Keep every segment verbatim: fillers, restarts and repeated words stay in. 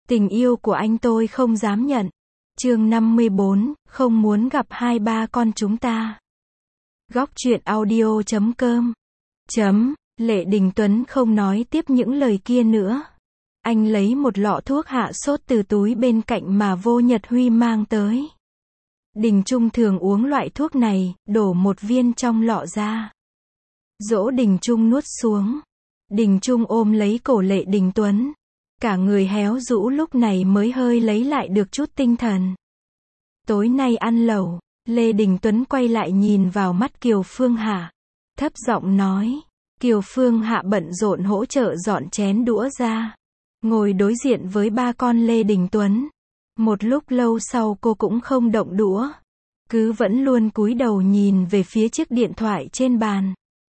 Tình yêu của anh tôi không dám nhận. Chương năm mươi bốn, không muốn gặp hai ba con chúng ta. Góc truyện audio chấm com. Chấm, Lệ Đình Tuấn không nói tiếp những lời kia nữa. Anh lấy một lọ thuốc hạ sốt từ túi bên cạnh mà Vô Nhật Huy mang tới. Đình Trung thường uống loại thuốc này, đổ một viên trong lọ ra. Dỗ Đình Trung nuốt xuống. Đình Trung ôm lấy cổ Lệ Đình Tuấn. Cả người héo rũ lúc này mới hơi lấy lại được chút tinh thần. Tối nay ăn lẩu, Lê Đình Tuấn quay lại nhìn vào mắt Kiều Phương Hạ. Thấp giọng nói. Kiều Phương Hạ bận rộn hỗ trợ dọn chén đũa ra. Ngồi đối diện với ba con Lê Đình Tuấn. Một lúc lâu sau cô cũng không động đũa. Cứ vẫn luôn cúi đầu nhìn về phía chiếc điện thoại trên bàn.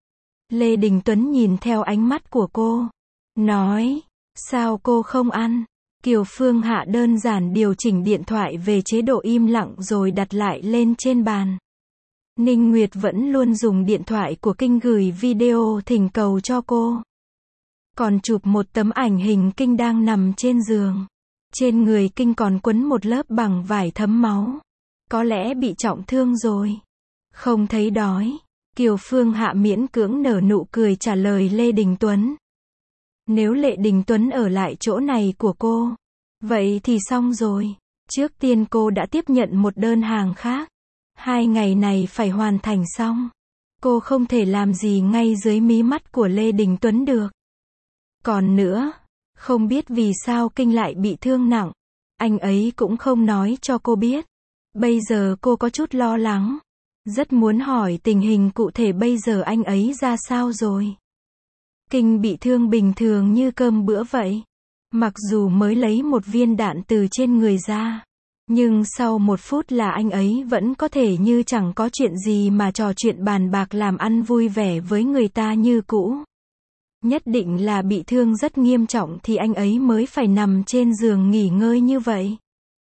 Lê Đình Tuấn nhìn theo ánh mắt của cô. Nói. Sao cô không ăn? Kiều Phương Hạ đơn giản điều chỉnh điện thoại về chế độ im lặng rồi đặt lại lên trên bàn. Ninh Nguyệt vẫn luôn dùng điện thoại của Kinh gửi video thỉnh cầu cho cô. Còn chụp một tấm ảnh hình Kinh đang nằm trên giường. Trên người Kinh còn quấn một lớp bằng vải thấm máu. Có lẽ bị trọng thương rồi. Không thấy đói. Kiều Phương Hạ miễn cưỡng nở nụ cười trả lời Lê Đình Tuấn. Nếu Lệ Đình Tuấn ở lại chỗ này của cô, vậy thì xong rồi. Trước tiên cô đã tiếp nhận một đơn hàng khác. Hai ngày này phải hoàn thành xong. Cô không thể làm gì ngay dưới mí mắt của Lê Đình Tuấn được. Còn nữa, không biết vì sao Kinh lại bị thương nặng. Anh ấy cũng không nói cho cô biết. Bây giờ cô có chút lo lắng. Rất muốn hỏi tình hình cụ thể bây giờ anh ấy ra sao rồi. Kinh bị thương bình thường như cơm bữa vậy. Mặc dù mới lấy một viên đạn từ trên người ra. Nhưng sau một phút là anh ấy vẫn có thể như chẳng có chuyện gì mà trò chuyện bàn bạc làm ăn vui vẻ với người ta như cũ. Nhất định là bị thương rất nghiêm trọng thì anh ấy mới phải nằm trên giường nghỉ ngơi như vậy.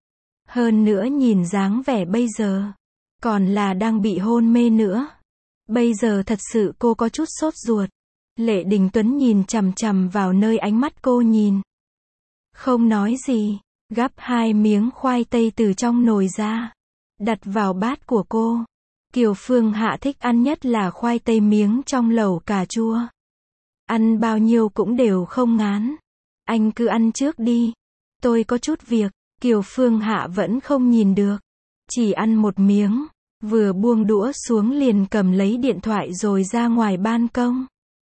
Hơn nữa nhìn dáng vẻ bây giờ. Còn là đang bị hôn mê nữa. Bây giờ thật sự cô có chút sốt ruột. Lệ Đình Tuấn nhìn chằm chằm vào nơi ánh mắt cô nhìn. Không nói gì, gắp hai miếng khoai tây từ trong nồi ra. Đặt vào bát của cô. Kiều Phương Hạ thích ăn nhất là khoai tây miếng trong lẩu cà chua. Ăn bao nhiêu cũng đều không ngán. Anh cứ ăn trước đi. Tôi có chút việc. Kiều Phương Hạ vẫn không nhìn được. Chỉ ăn một miếng. Vừa buông đũa xuống liền cầm lấy điện thoại rồi ra ngoài ban công.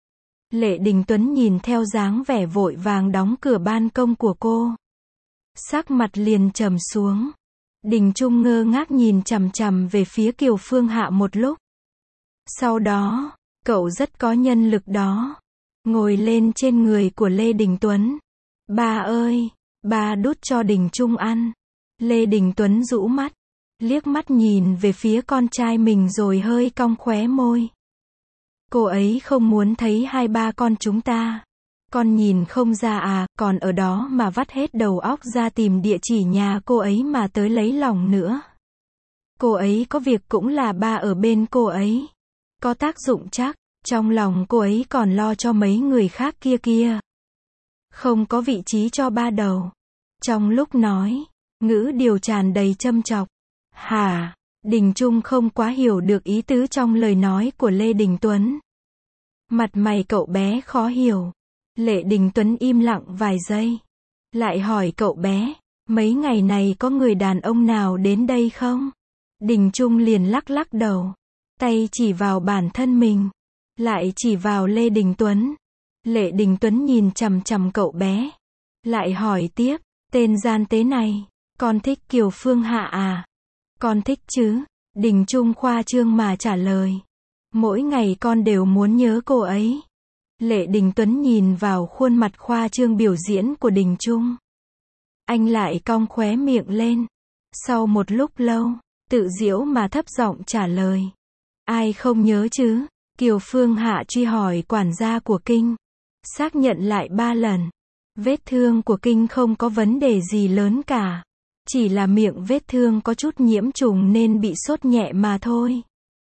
Lệ Đình Tuấn nhìn theo dáng vẻ vội vàng đóng cửa ban công của cô. Sắc mặt liền trầm xuống. Đình Trung ngơ ngác nhìn chằm chằm về phía Kiều Phương Hạ một lúc. Sau đó, cậu rất có nhân lực đó. Ngồi lên trên người của Lê Đình Tuấn. Ba ơi, ba đút cho Đình Trung ăn. Lê Đình Tuấn rũ mắt. Liếc mắt nhìn về phía con trai mình rồi hơi cong khóe môi. Cô ấy không muốn thấy hai ba con chúng ta. Con nhìn không ra à, còn ở đó mà vắt hết đầu óc ra tìm địa chỉ nhà cô ấy mà tới lấy lòng nữa. Cô ấy có việc cũng là ba ở bên cô ấy. Có tác dụng chắc, trong lòng cô ấy còn lo cho mấy người khác kia kia. Không có vị trí cho ba đầu. Trong lúc nói, ngữ điệu tràn đầy châm chọc. Hả? Đình Trung không quá hiểu được ý tứ trong lời nói của Lê Đình Tuấn. Mặt mày cậu bé khó hiểu. Lệ Đình Tuấn im lặng vài giây. Lại hỏi cậu bé, mấy ngày này có người đàn ông nào đến đây không? Đình Trung liền lắc lắc đầu. Tay chỉ vào bản thân mình. Lại chỉ vào Lê Đình Tuấn. Lệ Đình Tuấn nhìn chằm chằm cậu bé. Lại hỏi tiếp, tên gian tế này, con thích Kiều Phương Hạ à? Con thích chứ? Đình Trung khoa trương mà trả lời. Mỗi ngày con đều muốn nhớ cô ấy. Lệ Đình Tuấn nhìn vào khuôn mặt khoa trương biểu diễn của Đình Trung. Anh lại cong khóe miệng lên. Sau một lúc lâu, tự giễu mà thấp giọng trả lời. Ai không nhớ chứ? Kiều Phương Hạ truy hỏi quản gia của Kinh. Xác nhận lại ba lần. Vết thương của Kinh không có vấn đề gì lớn cả. Chỉ là miệng vết thương có chút nhiễm trùng nên bị sốt nhẹ mà thôi.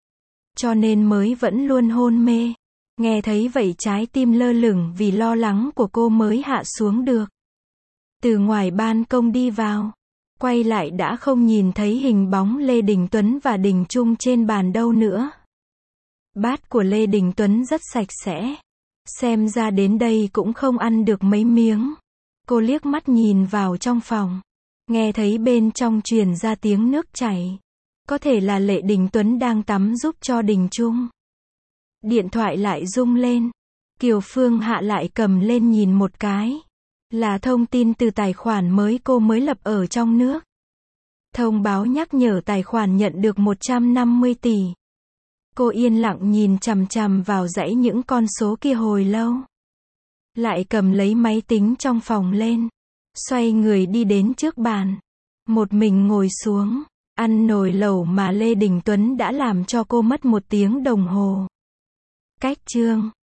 Cho nên mới vẫn luôn hôn mê. Nghe thấy vậy trái tim lơ lửng vì lo lắng của cô mới hạ xuống được. Từ ngoài ban công đi vào, quay lại đã không nhìn thấy hình bóng Lê Đình Tuấn và Đình Trung trên bàn đâu nữa. Bát của Lê Đình Tuấn rất sạch sẽ. Xem ra đến đây cũng không ăn được mấy miếng. Cô liếc mắt nhìn vào trong phòng. Nghe thấy bên trong truyền ra tiếng nước chảy. Có thể là Lê Đình Tuấn đang tắm giúp cho Đình Trung. Điện thoại lại rung lên. Kiều Phương Hạ lại cầm lên nhìn một cái. Là thông tin từ tài khoản mới cô mới lập ở trong nước. Thông báo nhắc nhở tài khoản nhận được một trăm năm mươi tỷ. Cô yên lặng nhìn chằm chằm vào dãy những con số kia hồi lâu. Lại cầm lấy máy tính trong phòng lên. Xoay người đi đến trước bàn. Một mình ngồi xuống. Ăn nồi lẩu mà Lê Đình Tuấn đã làm cho cô mất một tiếng đồng hồ. Cách chương